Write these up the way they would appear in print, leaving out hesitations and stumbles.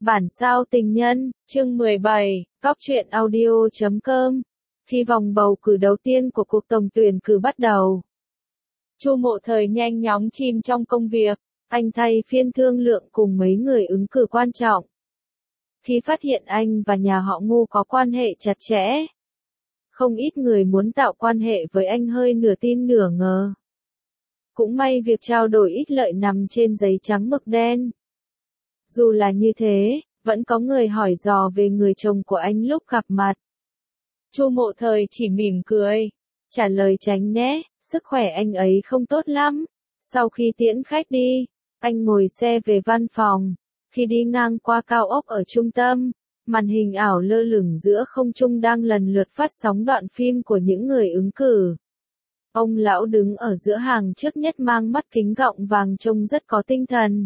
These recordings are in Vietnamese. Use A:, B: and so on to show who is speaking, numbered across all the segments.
A: Bản sao tình nhân, chương 17, Góc truyện audio.com. Khi vòng bầu cử đầu tiên của cuộc tổng tuyển cử bắt đầu, Chu Mộ Thời nhanh chóng chìm trong công việc, anh thay phiên thương lượng cùng mấy người ứng cử quan trọng. Khi phát hiện anh và nhà họ Ngô có quan hệ chặt chẽ, không ít người muốn tạo quan hệ với anh hơi nửa tin nửa ngờ. Cũng may việc trao đổi ích lợi nằm trên giấy trắng mực đen. Dù là như thế, vẫn có người hỏi dò về người chồng của anh lúc gặp mặt. Chu Mộ Thời chỉ mỉm cười, trả lời tránh né, sức khỏe anh ấy không tốt lắm. Sau khi tiễn khách đi, anh ngồi xe về văn phòng. Khi đi ngang qua cao ốc ở trung tâm, màn hình ảo lơ lửng giữa không trung đang lần lượt phát sóng đoạn phim của những người ứng cử. Ông lão đứng ở giữa hàng trước nhất mang mắt kính gọng vàng trông rất có tinh thần.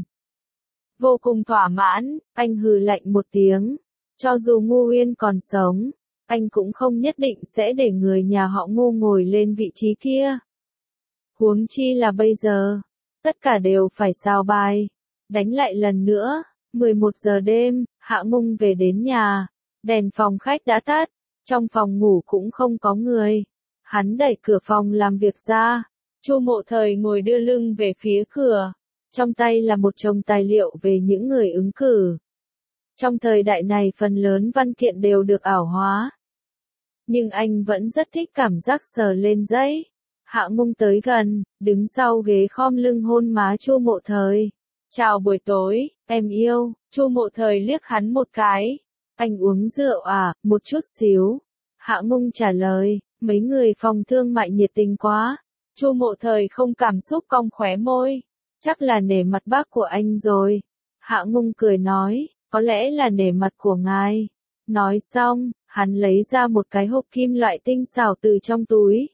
A: Vô cùng thỏa mãn, anh hừ lạnh một tiếng. Cho dù Ngô Uyên còn sống, anh cũng không nhất định sẽ để người nhà họ Ngô ngồi lên vị trí kia. Huống chi là bây giờ, tất cả đều phải sao bài. Đánh lại lần nữa, 11 giờ đêm, Hạ Ngung về đến nhà. Đèn phòng khách đã tắt, trong phòng ngủ cũng không có người. Hắn đẩy cửa phòng làm việc ra. Chu Mộ Thời ngồi đưa lưng về phía cửa. Trong tay là một chồng tài liệu về những người ứng cử. Trong thời đại này phần lớn văn kiện đều được ảo hóa. Nhưng anh vẫn rất thích cảm giác sờ lên giấy. Hạ Ngung tới gần, đứng sau ghế khom lưng hôn má Chu Mộ Thời. Chào buổi tối, em yêu. Chu Mộ Thời liếc hắn một cái. Anh uống rượu à, một chút xíu. Hạ Ngung trả lời, mấy người phòng thương mại nhiệt tình quá. Chu Mộ Thời không cảm xúc cong khóe môi. Chắc là nể mặt bác của anh rồi. Hạ Ngung cười nói, có lẽ là nể mặt của ngài. Nói xong, hắn lấy ra một cái hộp kim loại tinh xảo từ trong túi.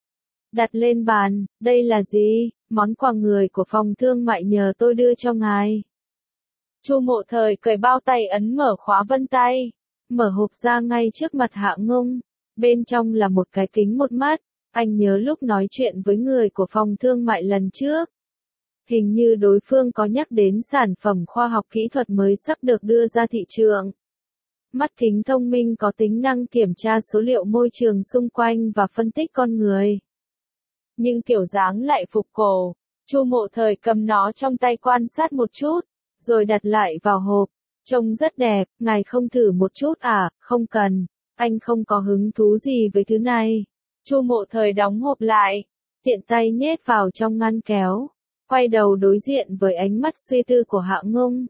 A: Đặt lên bàn, đây là gì? Món quà người của phòng thương mại nhờ tôi đưa cho ngài. Chu Mộ Thời cởi bao tay ấn mở khóa vân tay. Mở hộp ra ngay trước mặt Hạ Ngung. Bên trong là một cái kính một mắt. Anh nhớ lúc nói chuyện với người của phòng thương mại lần trước. Hình như đối phương có nhắc đến sản phẩm khoa học kỹ thuật mới sắp được đưa ra thị trường. Mắt kính thông minh có tính năng kiểm tra số liệu môi trường xung quanh và phân tích con người. Nhưng kiểu dáng lại phục cổ. Chu Mộ Thời cầm nó trong tay quan sát một chút, rồi đặt lại vào hộp. Trông rất đẹp, ngài không thử một chút à? Không cần, anh không có hứng thú gì với thứ này. Chu Mộ Thời đóng hộp lại, tiện tay nhét vào trong ngăn kéo. Quay đầu đối diện với ánh mắt suy tư của Hạ Ngung.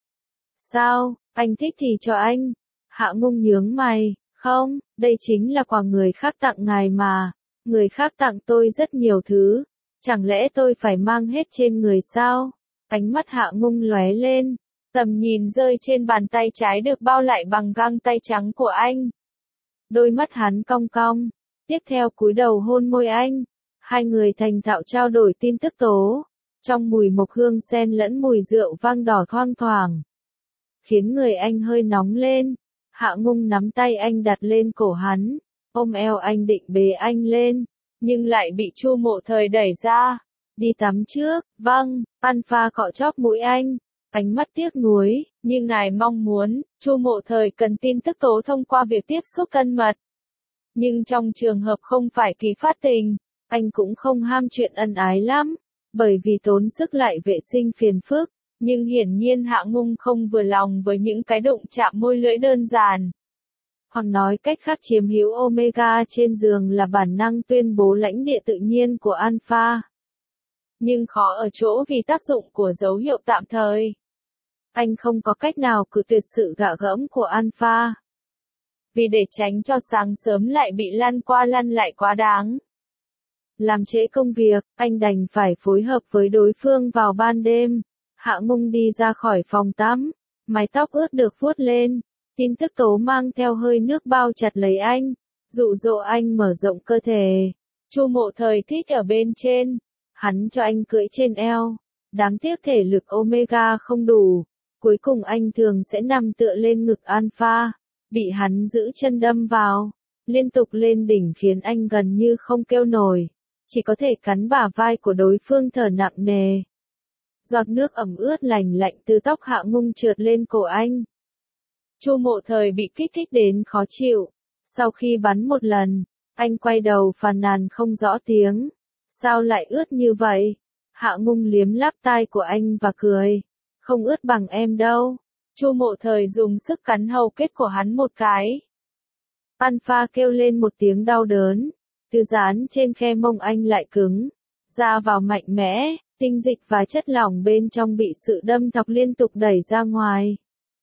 A: Sao, anh thích thì cho anh. Hạ Ngung nhướng mày, không, đây chính là quà người khác tặng ngài mà. Người khác tặng tôi rất nhiều thứ. Chẳng lẽ tôi phải mang hết trên người sao? Ánh mắt Hạ Ngung lóe lên. Tầm nhìn rơi trên bàn tay trái được bao lại bằng găng tay trắng của anh. Đôi mắt hắn cong cong. Tiếp theo cúi đầu hôn môi anh. Hai người thành thạo trao đổi tin tức tố. Trong mùi mộc hương xen lẫn mùi rượu vang đỏ thoang thoảng. Khiến người anh hơi nóng lên. Hạ Ngung nắm tay anh đặt lên cổ hắn. Ôm eo anh định bế anh lên. Nhưng lại bị Chu Mộ Thời đẩy ra. Đi tắm trước, vâng. Alpha cọ chóp mũi anh. Ánh mắt tiếc nuối. Nhưng ngài mong muốn, Chu Mộ Thời cần tin tức tố thông qua việc tiếp xúc thân mật. Nhưng trong trường hợp không phải kỳ phát tình, anh cũng không ham chuyện ân ái lắm. Bởi vì tốn sức lại vệ sinh phiền phức, nhưng hiển nhiên Hạ Ngung không vừa lòng với những cái đụng chạm môi lưỡi đơn giản. Hoặc nói cách khác chiếm hữu Omega trên giường là bản năng tuyên bố lãnh địa tự nhiên của Alpha. Nhưng khó ở chỗ vì tác dụng của dấu hiệu tạm thời. Anh không có cách nào cự tuyệt sự gạ gẫm của Alpha. Vì để tránh cho sáng sớm lại bị lăn qua lăn lại quá đáng. Làm trễ công việc, anh đành phải phối hợp với đối phương vào ban đêm. Hạ Ngung đi ra khỏi phòng tắm, mái tóc ướt được vuốt lên, tin tức tố mang theo hơi nước bao chặt lấy anh, dụ dỗ anh mở rộng cơ thể. Chu Mộ Thời thích ở bên trên, hắn cho anh cưỡi trên eo, đáng tiếc thể lực Omega không đủ, cuối cùng anh thường sẽ nằm tựa lên ngực Alpha, bị hắn giữ chân đâm vào, liên tục lên đỉnh khiến anh gần như không kêu nổi. Chỉ có thể cắn bả vai của đối phương thở nặng nề. Giọt nước ẩm ướt lành lạnh từ tóc Hạ Ngung trượt lên cổ anh. Chu Mộ Thời bị kích thích đến khó chịu. Sau khi bắn một lần, anh quay đầu phàn nàn không rõ tiếng. Sao lại ướt như vậy? Hạ Ngung liếm láp tai của anh và cười. Không ướt bằng em đâu. Chu Mộ Thời dùng sức cắn hầu kết của hắn một cái. Alpha kêu lên một tiếng đau đớn. Từ dán trên khe mông anh lại cứng. Da vào mạnh mẽ, tinh dịch và chất lỏng bên trong bị sự đâm thọc liên tục đẩy ra ngoài.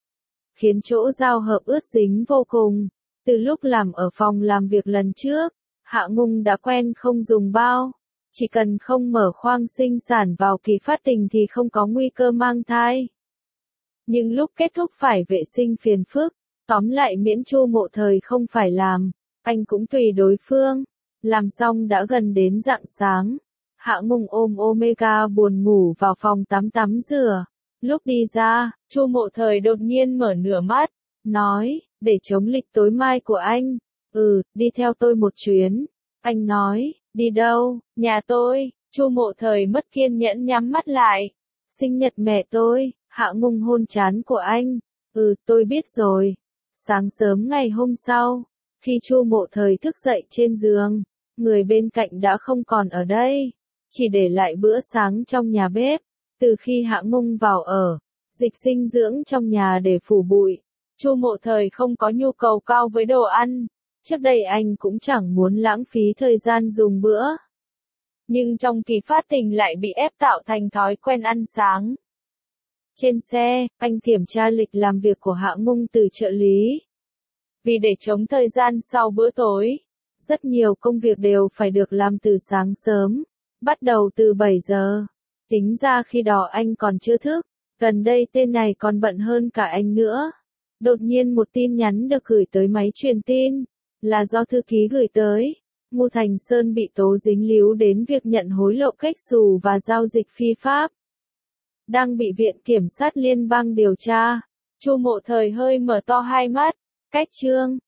A: Khiến chỗ giao hợp ướt dính vô cùng. Từ lúc làm ở phòng làm việc lần trước, Hạ Ngung đã quen không dùng bao. Chỉ cần không mở khoang sinh sản vào kỳ phát tình thì không có nguy cơ mang thai. Nhưng lúc kết thúc phải vệ sinh phiền phức, tóm lại miễn Chu Mộ Thời không phải làm, anh cũng tùy đối phương. Làm xong đã gần đến rạng sáng. Hạ Ngung ôm Omega buồn ngủ vào phòng tắm rửa. Lúc đi ra, Chu Mộ Thời đột nhiên mở nửa mắt, nói, để chống lịch tối mai của anh. Đi theo tôi một chuyến. Anh nói, đi đâu? Nhà tôi. Chu Mộ Thời mất kiên nhẫn nhắm mắt lại. Sinh nhật mẹ tôi. Hạ Ngung hôn trán của anh. Tôi biết rồi. Sáng sớm ngày hôm sau, khi Chu Mộ Thời thức dậy trên giường, người bên cạnh đã không còn ở đây, chỉ để lại bữa sáng trong nhà bếp. Từ khi Hạ Ngung vào ở, dịch dinh dưỡng trong nhà để phủ bụi, Chu Mộ Thời không có nhu cầu cao với đồ ăn. Trước đây anh cũng chẳng muốn lãng phí thời gian dùng bữa. Nhưng trong kỳ phát tình lại bị ép tạo thành thói quen ăn sáng. Trên xe, anh kiểm tra lịch làm việc của Hạ Ngung từ trợ lý. Vì để chống thời gian sau bữa tối, rất nhiều công việc đều phải được làm từ sáng sớm, bắt đầu từ 7 giờ. Tính ra khi đó anh còn chưa thức, gần đây tên này còn bận hơn cả anh nữa. Đột nhiên một tin nhắn được gửi tới máy truyền tin, là do thư ký gửi tới. Ngô Thành Sơn bị tố dính líu đến việc nhận hối lộ cách xù và giao dịch phi pháp. Đang bị Viện Kiểm sát Liên bang điều tra. Chu Mộ Thời hơi mở to hai mắt. Cách chương